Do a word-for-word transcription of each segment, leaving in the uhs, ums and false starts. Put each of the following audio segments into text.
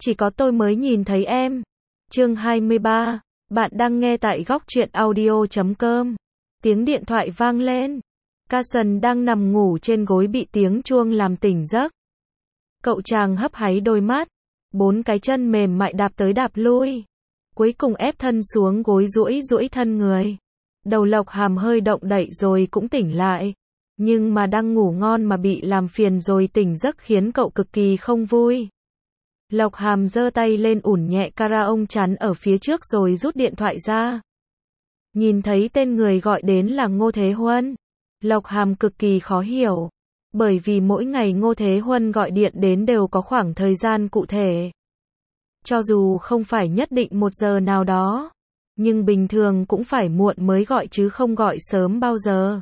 chỉ có tôi mới nhìn thấy em. Chương hai mươi ba, bạn đang nghe tại góc truyện audio chấm com. Tiếng điện thoại vang lên. Carson đang nằm ngủ trên gối bị tiếng chuông làm tỉnh giấc. Cậu chàng hấp háy đôi mắt, bốn cái chân mềm mại đạp tới đạp lui. Cuối cùng ép thân xuống gối duỗi duỗi thân người. Đầu Lộc Hàm hơi động đậy rồi cũng tỉnh lại. Nhưng mà đang ngủ ngon mà bị làm phiền rồi tỉnh giấc khiến cậu cực kỳ không vui. Lộc Hàm giơ tay lên ủn nhẹ cara ông chắn ở phía trước rồi rút điện thoại ra. Nhìn thấy tên người gọi đến là Ngô Thế Huân. Lộc Hàm cực kỳ khó hiểu. Bởi vì mỗi ngày Ngô Thế Huân gọi điện đến đều có khoảng thời gian cụ thể. Cho dù không phải nhất định một giờ nào đó. Nhưng bình thường cũng phải muộn mới gọi chứ không gọi sớm bao giờ.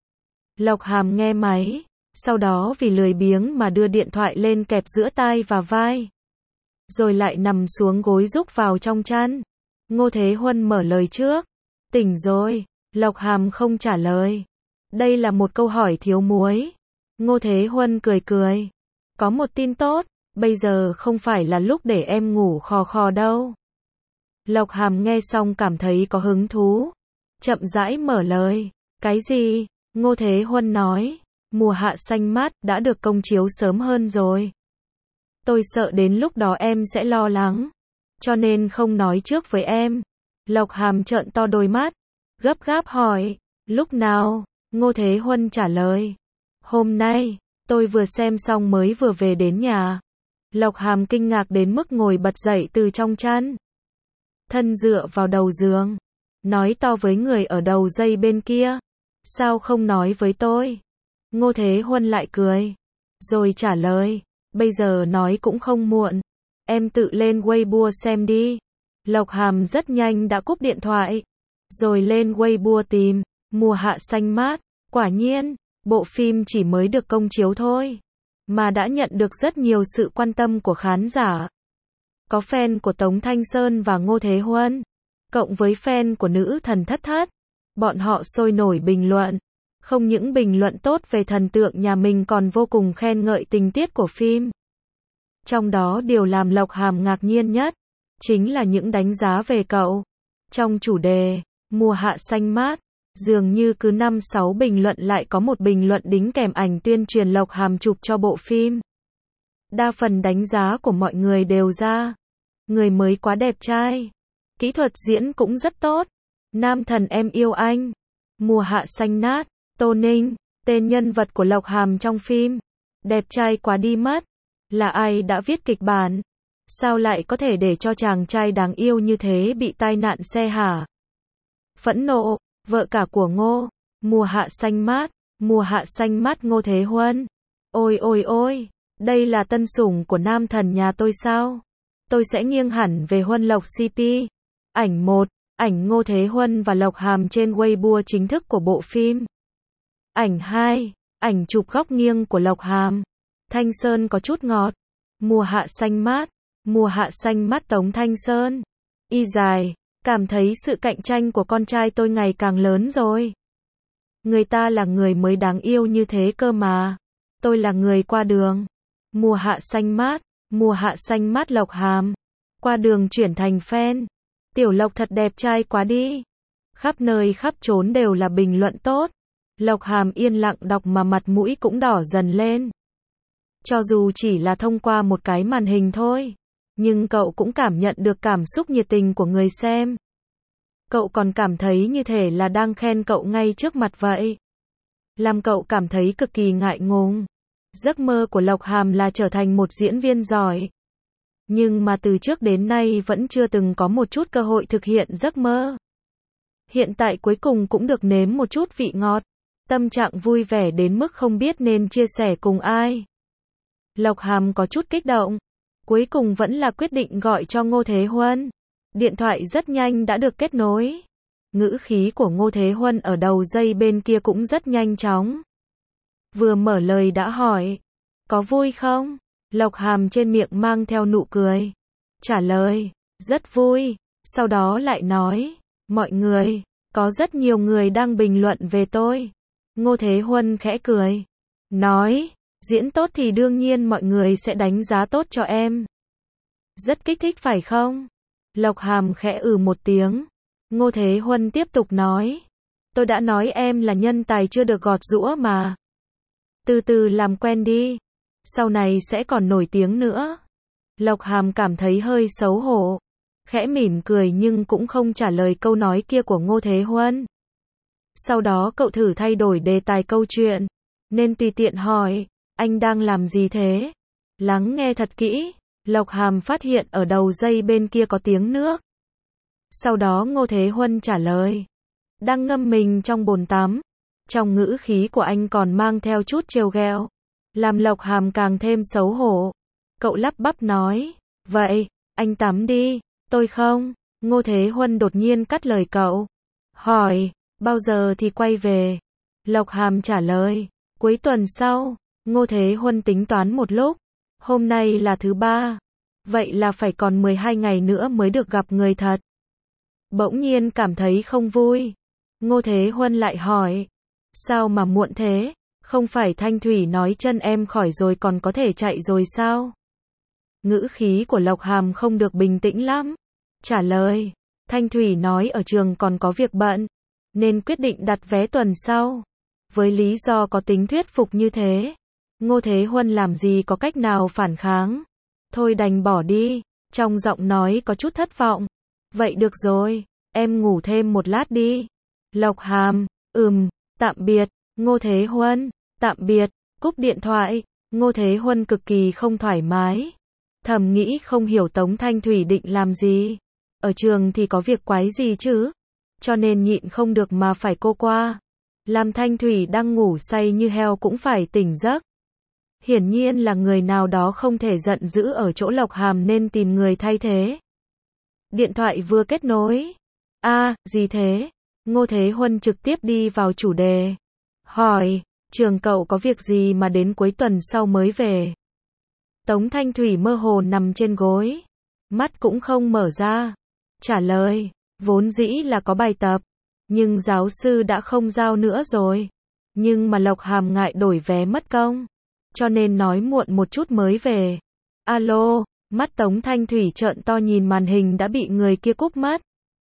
Lộc Hàm nghe máy. Sau đó vì lười biếng mà đưa điện thoại lên kẹp giữa tai và vai. Rồi lại nằm xuống gối rúc vào trong chăn. Ngô Thế Huân mở lời trước. Tỉnh rồi. Lộc Hàm không trả lời. Đây là một câu hỏi thiếu muối. Ngô Thế Huân cười cười. Có một tin tốt. Bây giờ không phải là lúc để em ngủ khò khò đâu. Lộc Hàm nghe xong cảm thấy có hứng thú. Chậm rãi mở lời. Cái gì? Ngô Thế Huân nói. Mùa hạ xanh mát đã được công chiếu sớm hơn rồi. Tôi sợ đến lúc đó em sẽ lo lắng. Cho nên không nói trước với em. Lộc Hàm trợn to đôi mắt. Gấp gáp hỏi. Lúc nào? Ngô Thế Huân trả lời. Hôm nay. Tôi vừa xem xong mới vừa về đến nhà. Lộc Hàm kinh ngạc đến mức ngồi bật dậy từ trong chăn. Thân dựa vào đầu giường. Nói to với người ở đầu dây bên kia. Sao không nói với tôi? Ngô Thế Huân lại cười. Rồi trả lời. Bây giờ nói cũng không muộn. Em tự lên Weibo xem đi. Lộc Hàm rất nhanh đã cúp điện thoại. Rồi lên Weibo tìm. Mùa hạ xanh mát. Quả nhiên, bộ phim chỉ mới được công chiếu thôi. Mà đã nhận được rất nhiều sự quan tâm của khán giả. Có fan của Tống Thanh Sơn và Ngô Thế Huân. Cộng với fan của nữ thần Thất Thất. Bọn họ sôi nổi bình luận. Không những bình luận tốt về thần tượng nhà mình còn vô cùng khen ngợi tình tiết của phim. Trong đó điều làm Lộc Hàm ngạc nhiên nhất. Chính là những đánh giá về cậu. Trong chủ đề, mùa hạ xanh mát. Dường như cứ năm sáu bình luận lại có một bình luận đính kèm ảnh tuyên truyền Lộc Hàm chụp cho bộ phim. Đa phần đánh giá của mọi người đều ra. Người mới quá đẹp trai. Kỹ thuật diễn cũng rất tốt. Nam thần em yêu anh. Mùa hạ xanh mát. Tô Ninh, tên nhân vật của Lộc Hàm trong phim. Đẹp trai quá đi mất. Là ai đã viết kịch bản? Sao lại có thể để cho chàng trai đáng yêu như thế bị tai nạn xe hả? Phẫn nộ, vợ cả của Ngô. Mùa hạ xanh mát. Mùa hạ xanh mát Ngô Thế Huân. Ôi ôi ôi, đây là tân sủng của nam thần nhà tôi sao? Tôi sẽ nghiêng hẳn về Huân Lộc xê pê. Ảnh một, ảnh Ngô Thế Huân và Lộc Hàm trên Weibo chính thức của bộ phim. Ảnh hai, ảnh chụp góc nghiêng của Lộc Hàm. Thanh Sơn có chút ngọt. Mùa hạ xanh mát. Mùa hạ xanh mát Tống Thanh Sơn. Y dài, cảm thấy sự cạnh tranh của con trai tôi ngày càng lớn rồi. Người ta là người mới đáng yêu như thế cơ mà. Tôi là người qua đường. Mùa hạ xanh mát. Mùa hạ xanh mát Lộc Hàm. Qua đường chuyển thành fan. Tiểu Lộc thật đẹp trai quá đi. Khắp nơi khắp chốn đều là bình luận tốt. Lộc Hàm yên lặng đọc mà mặt mũi cũng đỏ dần lên. Cho dù chỉ là thông qua một cái màn hình thôi. Nhưng cậu cũng cảm nhận được cảm xúc nhiệt tình của người xem. Cậu còn cảm thấy như thể là đang khen cậu ngay trước mặt vậy. Làm cậu cảm thấy cực kỳ ngại ngùng. Giấc mơ của Lộc Hàm là trở thành một diễn viên giỏi. Nhưng mà từ trước đến nay vẫn chưa từng có một chút cơ hội thực hiện giấc mơ. Hiện tại cuối cùng cũng được nếm một chút vị ngọt. Tâm trạng vui vẻ đến mức không biết nên chia sẻ cùng ai. Lộc Hàm có chút kích động. Cuối cùng vẫn là quyết định gọi cho Ngô Thế Huân. Điện thoại rất nhanh đã được kết nối. Ngữ khí của Ngô Thế Huân ở đầu dây bên kia cũng rất nhanh chóng. Vừa mở lời đã hỏi. Có vui không? Lộc Hàm trên miệng mang theo nụ cười. Trả lời. Rất vui. Sau đó lại nói. Mọi người. Có rất nhiều người đang bình luận về tôi. Ngô Thế Huân khẽ cười. Nói. Diễn tốt thì đương nhiên mọi người sẽ đánh giá tốt cho em. Rất kích thích phải không? Lộc Hàm khẽ ừ một tiếng. Ngô Thế Huân tiếp tục nói. Tôi đã nói em là nhân tài chưa được gọt giũa mà. Từ từ làm quen đi. Sau này sẽ còn nổi tiếng nữa. Lộc Hàm cảm thấy hơi xấu hổ. Khẽ mỉm cười nhưng cũng không trả lời câu nói kia của Ngô Thế Huân. Sau đó cậu thử thay đổi đề tài câu chuyện. Nên tùy tiện hỏi. Anh đang làm gì thế? Lắng nghe thật kỹ. Lộc Hàm phát hiện ở đầu dây bên kia có tiếng nước. Sau đó Ngô Thế Huân trả lời. Đang ngâm mình trong bồn tắm. Trong ngữ khí của anh còn mang theo chút trêu ghẹo. Làm Lộc Hàm càng thêm xấu hổ. Cậu lắp bắp nói. Vậy, anh tắm đi. Tôi không. Ngô Thế Huân đột nhiên cắt lời cậu. Hỏi, bao giờ thì quay về? Lộc Hàm trả lời. Cuối tuần sau. Ngô Thế Huân tính toán một lúc. Hôm nay là thứ ba. Vậy là phải còn mười hai ngày nữa mới được gặp người thật. Bỗng nhiên cảm thấy không vui. Ngô Thế Huân lại hỏi. Sao mà muộn thế? Không phải Thanh Thủy nói chân em khỏi rồi còn có thể chạy rồi sao? Ngữ khí của Lộc Hàm không được bình tĩnh lắm. Trả lời. Thanh Thủy nói ở trường còn có việc bận. Nên quyết định đặt vé tuần sau. Với lý do có tính thuyết phục như thế. Ngô Thế Huân làm gì có cách nào phản kháng. Thôi đành bỏ đi. Trong giọng nói có chút thất vọng. Vậy được rồi. Em ngủ thêm một lát đi. Lộc Hàm. Ừm. Tạm biệt. Ngô Thế Huân. Tạm biệt. Cúp điện thoại. Ngô Thế Huân cực kỳ không thoải mái. Thầm nghĩ không hiểu Tống Thanh Thủy định làm gì. Ở trường thì có việc quái gì chứ. Cho nên nhịn không được mà phải cô qua. Làm Thanh Thủy đang ngủ say như heo cũng phải tỉnh giấc. Hiển nhiên là người nào đó không thể giận dữ ở chỗ Lộc Hàm nên tìm người thay thế. Điện thoại vừa kết nối. A, à, gì thế? Ngô Thế Huân trực tiếp đi vào chủ đề. Hỏi, trường cậu có việc gì mà đến cuối tuần sau mới về? Tống Thanh Thủy mơ hồ nằm trên gối. Mắt cũng không mở ra. Trả lời, vốn dĩ là có bài tập. Nhưng giáo sư đã không giao nữa rồi. Nhưng mà Lộc Hàm ngại đổi vé mất công. Cho nên nói muộn một chút mới về. Alo, mắt Tống Thanh Thủy trợn to nhìn màn hình đã bị người kia cúp mất.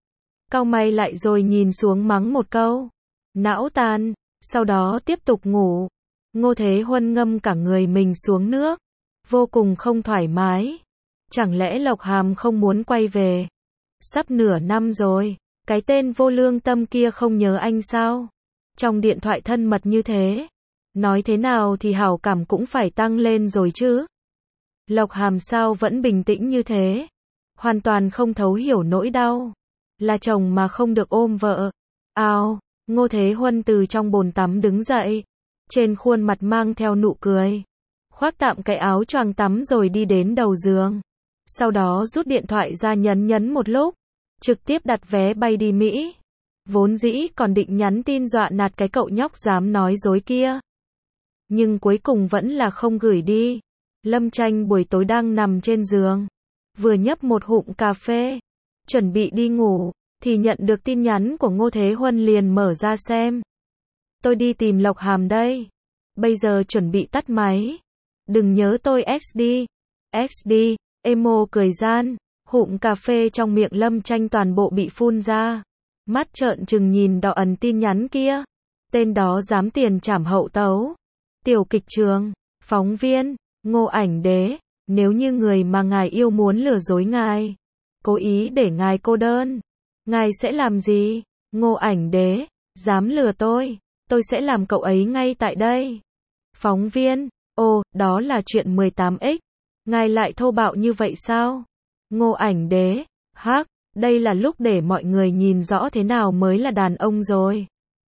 Cau mày lại rồi nhìn xuống mắng một câu. Não tàn, sau đó tiếp tục ngủ. Ngô Thế Huân ngâm cả người mình xuống nước. Vô cùng không thoải mái. Chẳng lẽ Lộc Hàm không muốn quay về? Sắp nửa năm rồi. Cái tên vô lương tâm kia không nhớ anh sao? Trong điện thoại thân mật như thế. Nói thế nào thì hảo cảm cũng phải tăng lên rồi chứ. Lộc Hàm sao vẫn bình tĩnh như thế? Hoàn toàn không thấu hiểu nỗi đau. Là chồng mà không được ôm vợ. Ao, Ngô Thế Huân từ trong bồn tắm đứng dậy. Trên khuôn mặt mang theo nụ cười. Khoác tạm cái áo choàng tắm rồi đi đến đầu giường. Sau đó rút điện thoại ra nhấn nhấn một lúc. Trực tiếp đặt vé bay đi Mỹ. Vốn dĩ còn định nhắn tin dọa nạt cái cậu nhóc dám nói dối kia. Nhưng cuối cùng vẫn là không gửi đi. Lâm Tranh buổi tối đang nằm trên giường. Vừa nhấp một hụm cà phê. Chuẩn bị đi ngủ. Thì nhận được tin nhắn của Ngô Thế Huân liền mở ra xem. Tôi đi tìm Lộc Hàm đây. Bây giờ chuẩn bị tắt máy. Đừng nhớ tôi ét đê. ét đê. Emo cười gian. Hụm cà phê trong miệng Lâm Tranh toàn bộ bị phun ra. Mắt trợn trừng nhìn đỏ ẩn tin nhắn kia. Tên đó dám tiền trảm hậu tấu. Tiểu kịch trường. Phóng viên. Ngô Ảnh Đế. Nếu như người mà ngài yêu muốn lừa dối ngài. Cố ý để ngài cô đơn. Ngài sẽ làm gì? Ngô Ảnh Đế. Dám lừa tôi. Tôi sẽ làm cậu ấy ngay tại đây. Phóng viên. Ồ, đó là chuyện mười tám x. Ngài lại thô bạo như vậy sao? Ngô Ảnh Đế. Hắc, đây là lúc để mọi người nhìn rõ thế nào mới là đàn ông rồi.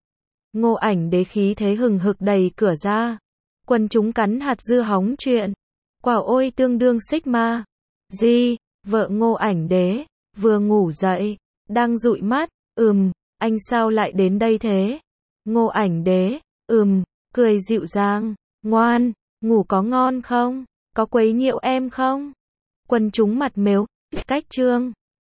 Ngô Ảnh Đế khí thế hừng hực đẩy cửa ra. Quần chúng cắn hạt dưa hóng chuyện. Quả ôi tương đương Sigma. Gì? Vợ Ngô Ảnh Đế. Vừa ngủ dậy. Đang dụi mắt. Ừm, anh sao lại đến đây thế? Ngô Ảnh Đế. Ừm, cười dịu dàng. Ngoan, ngủ có ngon không? Có quấy nhiễu em không? Quần chúng mặt mếu. Cách trương.